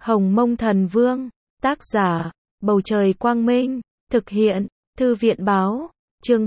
Hồng Mông Thần Vương, tác giả, Bầu Trời Quang Minh, thực hiện, Thư viện Báo, chương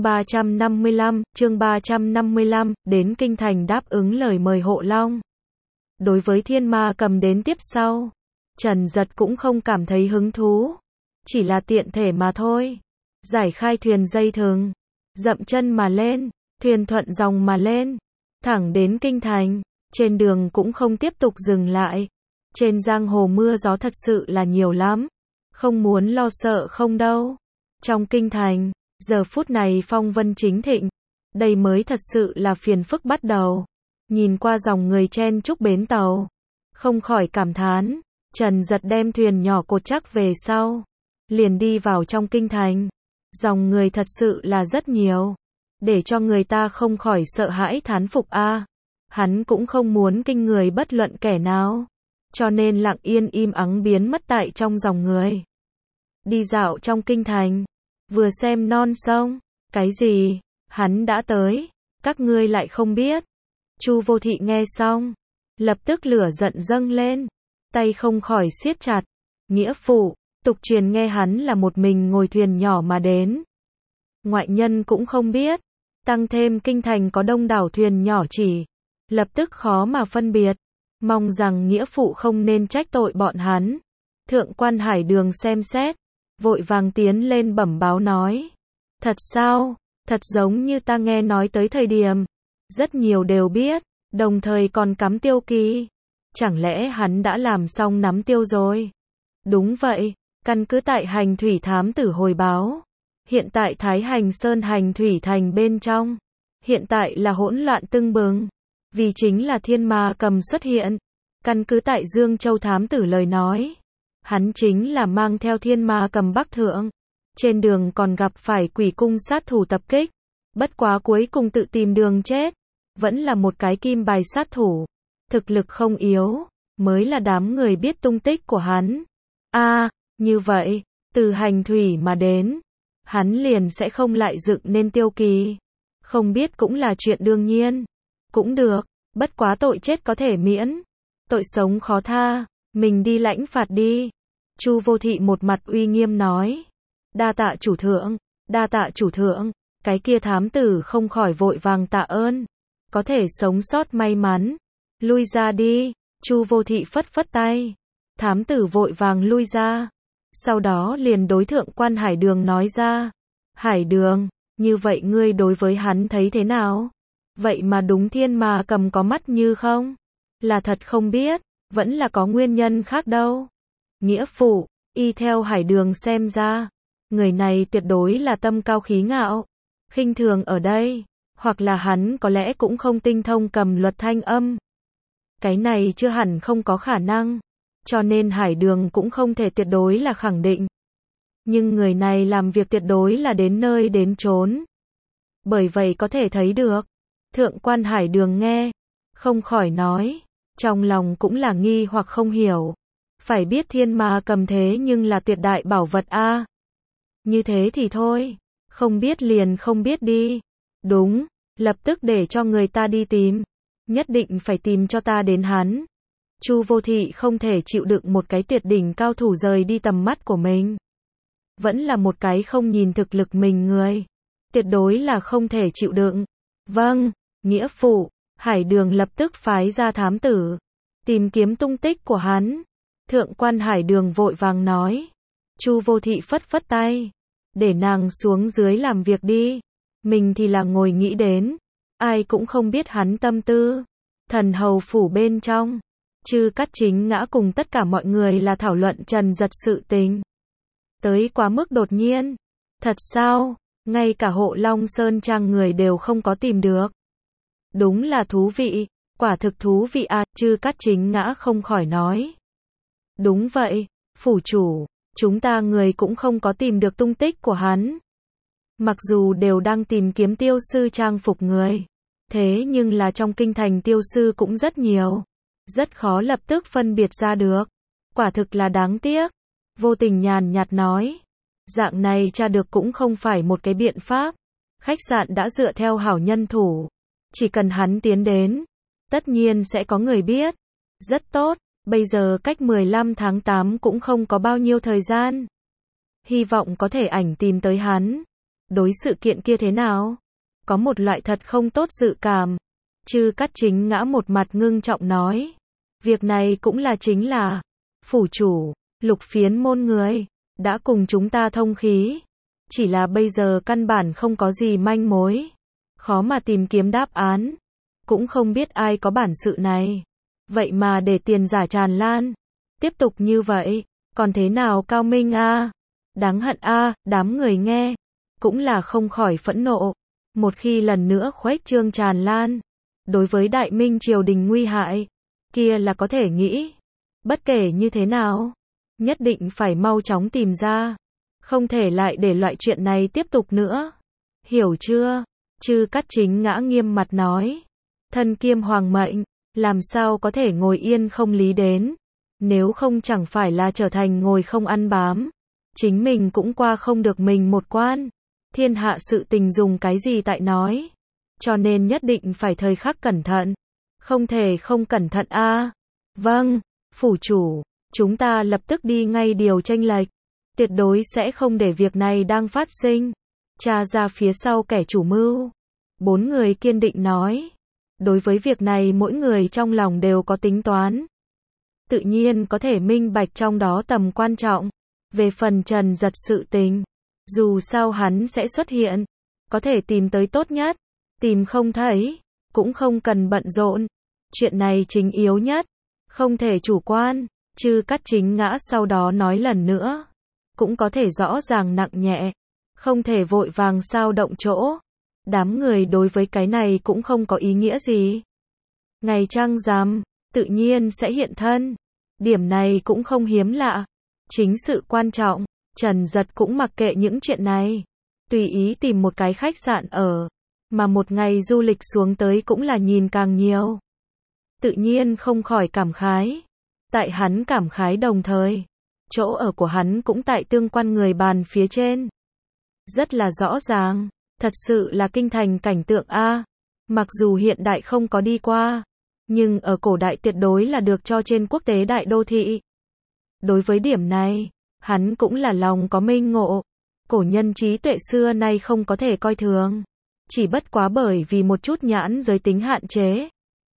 355, đến Kinh Thành đáp ứng lời mời Hộ Long. Đối với Thiên Ma Cầm đến tiếp sau, Trần Dật cũng không cảm thấy hứng thú, chỉ là tiện thể mà thôi. Giải khai thuyền dây thừng, dậm chân mà lên, thuyền thuận dòng mà lên, thẳng đến Kinh Thành, trên đường cũng không tiếp tục dừng lại. Trên giang hồ mưa gió thật sự là nhiều lắm, không muốn lo sợ không đâu. Trong Kinh Thành, giờ phút này phong vân chính thịnh, đây mới thật sự là phiền phức bắt đầu. Nhìn qua dòng người chen chúc bến tàu, không khỏi cảm thán. Trần Dật đem thuyền nhỏ cột chắc về sau, liền đi vào trong Kinh Thành. Dòng người thật sự là rất nhiều, để cho người ta không khỏi sợ hãi thán phục a. Hắn cũng không muốn kinh người bất luận kẻ nào, cho nên lặng yên im ắng biến mất tại trong dòng người. Đi dạo trong Kinh Thành, vừa xem non sông, cái gì, hắn đã tới, các ngươi lại không biết. Chu Vô Thị nghe xong, lập tức lửa giận dâng lên, tay không khỏi siết chặt. Nghĩa phụ, tục truyền nghe hắn là một mình ngồi thuyền nhỏ mà đến. Ngoại nhân cũng không biết, tăng thêm Kinh Thành có đông đảo thuyền nhỏ chỉ, lập tức khó mà phân biệt. Mong rằng nghĩa phụ không nên trách tội bọn hắn. Thượng quan Hải Đường xem xét, vội vàng tiến lên bẩm báo nói. Thật sao, thật giống như ta nghe nói tới thời điểm, rất nhiều đều biết, đồng thời còn cắm tiêu kỳ. Chẳng lẽ hắn đã làm xong nắm tiêu rồi? Đúng vậy, căn cứ tại hành thủy thám tử hồi báo. Hiện tại Thái Hành Sơn hành thủy thành bên trong, hiện tại là hỗn loạn tưng bừng. Vì chính là Thiên Ma Cầm xuất hiện. Căn cứ tại Dương Châu thám tử lời nói, hắn chính là mang theo Thiên Ma Cầm bắc thượng. Trên đường còn gặp phải Quỷ Cung sát thủ tập kích, bất quá cuối cùng tự tìm đường chết. Vẫn là một cái kim bài sát thủ, thực lực không yếu, mới là đám người biết tung tích của hắn. Như vậy, từ hành thủy mà đến, hắn liền sẽ không lại dựng nên tiêu kỳ. Không biết cũng là chuyện đương nhiên. Cũng được, bất quá tội chết có thể miễn, tội sống khó tha, mình đi lãnh phạt đi. Chu Vô Thị một mặt uy nghiêm nói. Đa tạ chủ thượng, đa tạ chủ thượng. Cái kia thám tử không khỏi vội vàng tạ ơn. Có thể sống sót may mắn, lui ra đi. Chu Vô Thị phất phất tay, thám tử vội vàng lui ra. Sau đó liền đối thượng quan Hải Đường nói ra. Hải Đường, như vậy ngươi đối với hắn thấy thế nào? Vậy mà đúng Thiên Ma Cầm có mắt như không? Là thật không biết, vẫn là có nguyên nhân khác đâu. Nghĩa phụ, y theo Hải Đường xem ra, người này tuyệt đối là tâm cao khí ngạo, khinh thường ở đây, hoặc là hắn có lẽ cũng không tinh thông cầm luật thanh âm. Cái này chưa hẳn không có khả năng, cho nên Hải Đường cũng không thể tuyệt đối là khẳng định. Nhưng người này làm việc tuyệt đối là đến nơi đến chốn. Bởi vậy có thể thấy được. Thượng quan Hải Đường nghe, không khỏi nói, trong lòng cũng là nghi hoặc không hiểu. Phải biết Thiên Ma Cầm thế nhưng là tuyệt đại bảo vật a. Như thế thì thôi, không biết liền không biết đi. Đúng, lập tức để cho người ta đi tìm, nhất định phải tìm cho ta đến hắn. Chu Vô Thị không thể chịu đựng một cái tuyệt đỉnh cao thủ rời đi tầm mắt của mình. Vẫn là một cái không nhìn thực lực mình người, tuyệt đối là không thể chịu đựng. Vâng, nghĩa phụ. Hải Đường lập tức phái ra thám tử, tìm kiếm tung tích của hắn. Thượng quan Hải Đường vội vàng nói. Chu Vô Thị phất phất tay, để nàng xuống dưới làm việc đi. Mình thì là ngồi nghĩ đến, ai cũng không biết hắn tâm tư. Thần hầu phủ bên trong, Chư Cát Chính Ngã cùng tất cả mọi người là thảo luận Trần Dật sự tình. Tới quá mức đột nhiên. Thật sao, ngay cả Hộ Long Sơn Trang người đều không có tìm được. Đúng là thú vị, quả thực thú vị à, Chư Cát Chính Ngã không khỏi nói. Đúng vậy, phủ chủ, chúng ta người cũng không có tìm được tung tích của hắn. Mặc dù đều đang tìm kiếm tiêu sư trang phục người, thế nhưng là trong Kinh Thành tiêu sư cũng rất nhiều, rất khó lập tức phân biệt ra được. Quả thực là đáng tiếc. Vô Tình nhàn nhạt nói. Dạng này tra được cũng không phải một cái biện pháp. Khách sạn đã dựa theo hảo nhân thủ, chỉ cần hắn tiến đến, tất nhiên sẽ có người biết. Rất tốt, Bây giờ cách 15 tháng 8 cũng không có bao nhiêu thời gian. Hy vọng có thể ảnh tìm tới hắn. Đối sự kiện kia thế nào? Có một loại thật không tốt dự cảm. Chư Cát Chính Ngã một mặt ngưng trọng nói. Việc này cũng là chính là, phủ chủ, Lục Phiến môn người, đã cùng chúng ta thông khí. Chỉ là bây giờ căn bản không có gì manh mối. Khó mà tìm kiếm đáp án. Cũng không biết ai có bản sự này. Vậy mà để tiền giả tràn lan. Tiếp tục như vậy, còn thế nào cao minh a? Đáng hận a, đám người nghe. Cũng là không khỏi phẫn nộ. Một khi lần nữa khuếch trương tràn lan. Đối với đại minh triều đình nguy hại. Kia là có thể nghĩ. Bất kể như thế nào. Nhất định phải mau chóng tìm ra. Không thể lại để loại chuyện này tiếp tục nữa. Hiểu chưa? Chư Cát Chính Ngã nghiêm mặt nói. Thân kiêm hoàng mệnh. Làm sao có thể ngồi yên không lý đến. Nếu không chẳng phải là trở thành ngồi không ăn bám. Chính mình cũng qua không được mình một quan. Thiên hạ sự tình dùng cái gì tại nói. Cho nên nhất định phải thời khắc cẩn thận. Không thể không cẩn thận a. Vâng, phủ chủ, chúng ta lập tức đi ngay điều chênh lệch. Tuyệt đối sẽ không để việc này đang phát sinh. Tra ra phía sau kẻ chủ mưu. 4 người kiên định nói. Đối với việc này mỗi người trong lòng đều có tính toán. Tự nhiên có thể minh bạch trong đó tầm quan trọng. Về phần Trần Giật sự tình. Dù sao hắn sẽ xuất hiện. Có thể tìm tới tốt nhất. Tìm không thấy. Cũng không cần bận rộn. Chuyện này chính yếu nhất. Không thể chủ quan. Chư Cát Chính Ngã sau đó nói lần nữa. Cũng có thể rõ ràng nặng nhẹ. Không thể vội vàng sao động chỗ. Đám người đối với cái này cũng không có ý nghĩa gì. Ngày trăng rằm, tự nhiên sẽ hiện thân. Điểm này cũng không hiếm lạ. Chính sự quan trọng, Trần Giật cũng mặc kệ những chuyện này. Tùy ý tìm một cái khách sạn ở. Mà một ngày du lịch xuống tới cũng là nhìn càng nhiều. Tự nhiên không khỏi cảm khái. Tại hắn cảm khái đồng thời. Chỗ ở của hắn cũng tại tương quan người bàn phía trên. Rất là rõ ràng. Thật sự là kinh thành cảnh tượng a. Mặc dù hiện đại không có đi qua. Nhưng ở cổ đại tuyệt đối là được cho trên quốc tế đại đô thị. Đối với điểm này, hắn cũng là lòng có minh ngộ. Cổ nhân trí tuệ xưa nay không có thể coi thường. Chỉ bất quá bởi vì một chút nhãn giới tính hạn chế.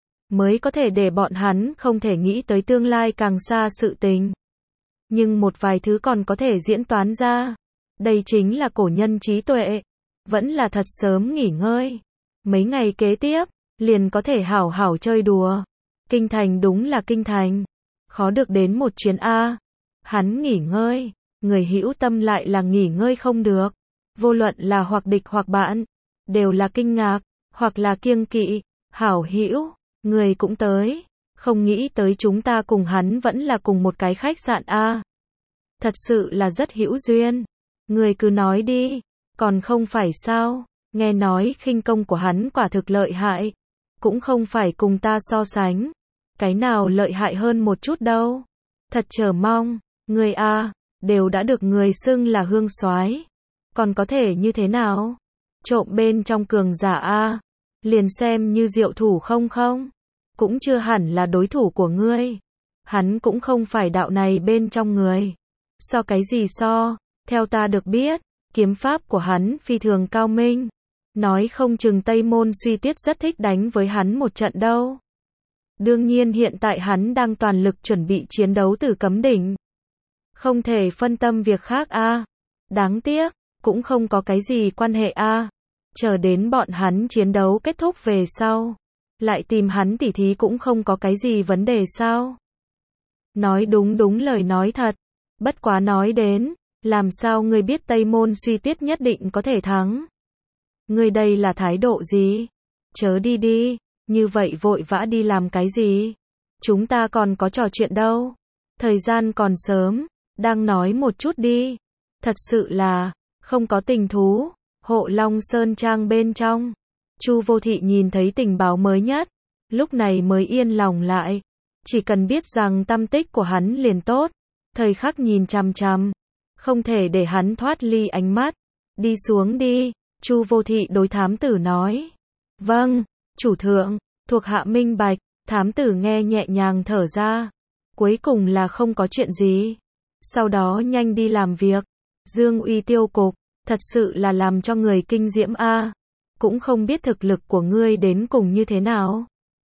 Mới có thể để bọn hắn không thể nghĩ tới tương lai càng xa sự tình. Nhưng một vài thứ còn có thể diễn toán ra. Đây chính là cổ nhân trí tuệ. Vẫn là thật sớm nghỉ ngơi. Mấy ngày kế tiếp, liền có thể hảo hảo chơi đùa. Kinh thành đúng là kinh thành. Khó được đến một chuyến A. Hắn nghỉ ngơi. Người hữu tâm lại là nghỉ ngơi không được. Vô luận là hoặc địch hoặc bạn. Đều là kinh ngạc. Hoặc là kiêng kỵ. Hảo hữu. Người cũng tới. Không nghĩ tới chúng ta cùng hắn vẫn là cùng một cái khách sạn A. Thật sự là rất hữu duyên. Người cứ nói đi. Còn không phải sao, nghe nói khinh công của hắn quả thực lợi hại. Cũng không phải cùng ta so sánh. Cái nào lợi hại hơn một chút đâu. Thật chờ mong, người a, đều đã được người xưng là hương soái. Còn có thể như thế nào? Trộm bên trong cường giả a, liền xem như diệu thủ không không. Cũng chưa hẳn là đối thủ của ngươi. Hắn cũng không phải đạo này bên trong người. So cái gì so, theo ta được biết. Kiếm pháp của hắn phi thường cao minh. Nói không chừng Tây Môn Suy Tuyết rất thích đánh với hắn một trận đâu. Đương nhiên hiện tại hắn đang toàn lực chuẩn bị chiến đấu Tử Cấm Đỉnh. Không thể phân tâm việc khác a. Đáng tiếc, cũng không có cái gì quan hệ a. Chờ đến bọn hắn chiến đấu kết thúc về sau. Lại tìm hắn tỉ thí cũng không có cái gì vấn đề sao. Nói đúng lời nói thật. Bất quá nói đến. Làm sao ngươi biết Tây Môn Suy Tuyết nhất định có thể thắng? Ngươi đây là thái độ gì? Chớ đi đi, như vậy vội vã đi làm cái gì? Chúng ta còn có trò chuyện đâu. Thời gian còn sớm, đang nói một chút đi. Thật sự là, không có tình thú. Hộ Long Sơn Trang bên trong. Chu Vô Thị nhìn thấy tình báo mới nhất. Lúc này mới yên lòng lại. Chỉ cần biết rằng tâm tích của hắn liền tốt. Thời khắc nhìn chằm chằm. Không thể để hắn thoát ly ánh mắt. Đi xuống đi, Chu Vô Thị đối thám tử nói. Vâng, chủ thượng, thuộc hạ minh bạch. Thám tử nghe nhẹ nhàng thở ra. Cuối cùng là không có chuyện gì. Sau đó nhanh đi làm việc. Dương Uy tiêu cục, thật sự là làm cho người kinh diễm a. Cũng không biết thực lực của ngươi đến cùng như thế nào.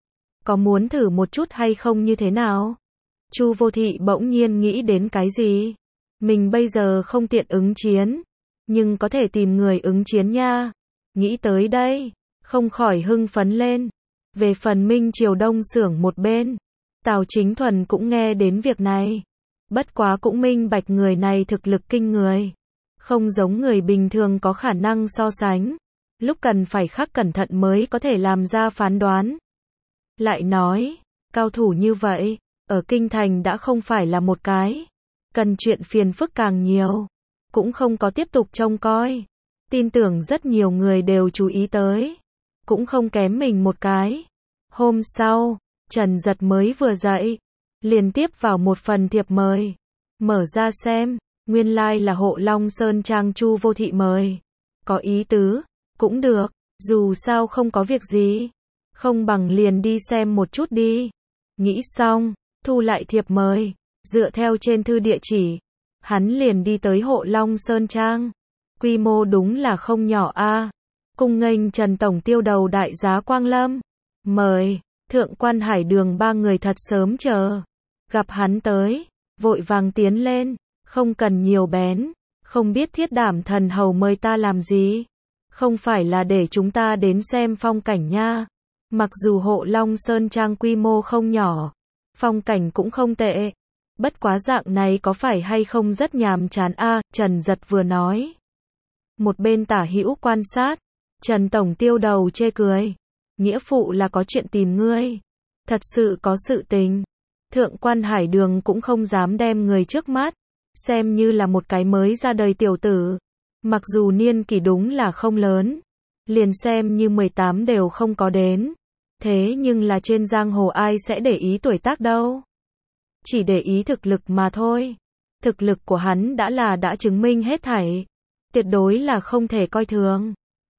Có muốn thử một chút hay không như thế nào? Chu Vô Thị bỗng nhiên nghĩ đến cái gì? Mình bây giờ không tiện ứng chiến, nhưng có thể tìm người ứng chiến nha. Nghĩ tới đây, không khỏi hưng phấn lên. Về phần Minh Triều Đông xưởng một bên, Tào Chính Thuần cũng nghe đến việc này. Bất quá cũng minh bạch người này thực lực kinh người. Không giống người bình thường có khả năng so sánh. Lúc cần phải khắc cẩn thận mới có thể làm ra phán đoán. Lại nói, cao thủ như vậy, ở kinh thành đã không phải là một cái. Cần chuyện phiền phức càng nhiều. Cũng không có tiếp tục trông coi. Tin tưởng rất nhiều người đều chú ý tới. Cũng không kém mình một cái. Hôm sau, Trần Giật mới vừa dậy. Liền tiếp vào một phần thiệp mời. Mở ra xem, nguyên lai là Hộ Long Sơn Trang Chu Vô Thị mời. Có ý tứ, cũng được, dù sao không có việc gì. Không bằng liền đi xem một chút đi. Nghĩ xong, thu lại thiệp mời. Dựa theo trên thư địa chỉ, hắn liền đi tới Hộ Long Sơn Trang. Quy mô đúng là không nhỏ a. Cung nghênh Trần Tổng Tiêu đầu đại giá Quang Lâm. Mời, Thượng quan Hải Đường ba người thật sớm chờ. Gặp hắn tới, vội vàng tiến lên, không cần nhiều bén. Không biết Thiết Đảm Thần Hầu mời ta làm gì? Không phải là để chúng ta đến xem phong cảnh nha. Mặc dù Hộ Long Sơn Trang quy mô không nhỏ, phong cảnh cũng không tệ. Bất quá dạng này có phải hay không rất nhàm chán a? Trần Giật vừa nói. Một bên Tả Hữu quan sát, Trần Tổng Tiêu đầu chê cười. Nghĩa phụ là có chuyện tìm ngươi. Thật sự có sự tình. Thượng quan Hải Đường cũng không dám đem người trước mắt xem như là một cái mới ra đời tiểu tử. Mặc dù niên kỷ đúng là không lớn, liền xem như 18 đều không có đến. Thế nhưng là trên giang hồ ai sẽ để ý tuổi tác đâu. Chỉ để ý thực lực mà thôi. Thực lực của hắn đã chứng minh hết thảy. Tuyệt đối là không thể coi thường.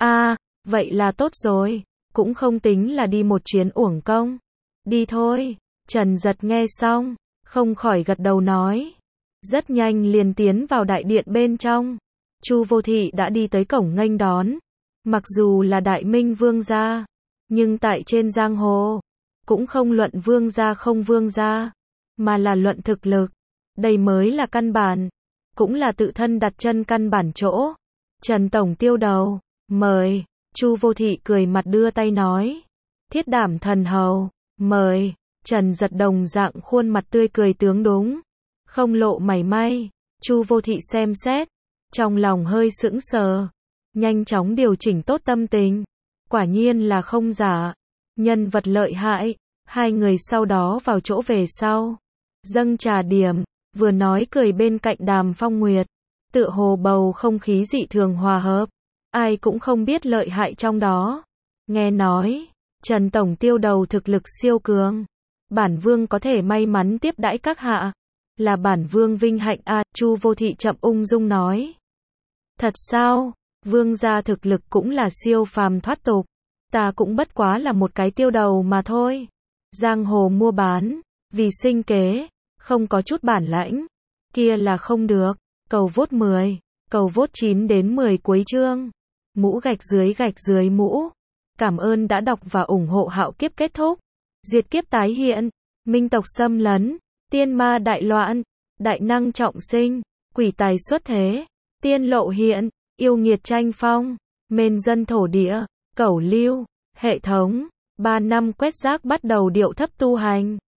Vậy là tốt rồi. Cũng không tính là đi một chuyến uổng công. Đi thôi. Trần Giật nghe xong, không khỏi gật đầu nói. Rất nhanh liền tiến vào đại điện bên trong. Chu Vô Thị đã đi tới cổng nghênh đón. Mặc dù là Đại Minh vương gia, nhưng tại trên giang hồ, cũng không luận vương gia không vương gia, mà là luận thực lực. Đây mới là căn bản, cũng là tự thân đặt chân căn bản chỗ. Trần Tổng Tiêu đầu, mời. Chu Vô Thị cười mặt đưa tay nói. Thiết Đảm Thần Hầu, mời. Trần Giật đồng dạng khuôn mặt tươi cười tướng đúng, không lộ mảy may. Chu Vô Thị xem xét, trong lòng hơi sững sờ, nhanh chóng điều chỉnh tốt tâm tình. Quả nhiên là không giả, nhân vật lợi hại. Hai người sau đó vào chỗ về sau, dâng trà điểm, vừa nói cười bên cạnh Đàm Phong Nguyệt, tựa hồ bầu không khí dị thường hòa hợp, ai cũng không biết lợi hại trong đó. Nghe nói, Trần Tổng Tiêu đầu thực lực siêu cường, bản vương có thể may mắn tiếp đãi các hạ, là bản vương vinh hạnh a. Chu Vô Thị chậm ung dung nói. Thật sao? Vương gia thực lực cũng là siêu phàm thoát tục. Ta cũng bất quá là một cái tiêu đầu mà thôi. Giang hồ mua bán, vì sinh kế, không có chút bản lãnh, kia là không được. Cầu vote 10, cầu vote 9 đến 10 cuối chương. Mũ gạch dưới mũ. Cảm ơn đã đọc và ủng hộ Hạo Kiếp kết thúc. Diệt kiếp tái hiện, minh tộc xâm lấn, tiên ma đại loạn, đại năng trọng sinh, quỷ tài xuất thế, tiên lộ hiện, yêu nghiệt tranh phong, mền dân thổ địa, cẩu lưu, hệ thống, 3 năm quét rác bắt đầu điệu thấp tu hành.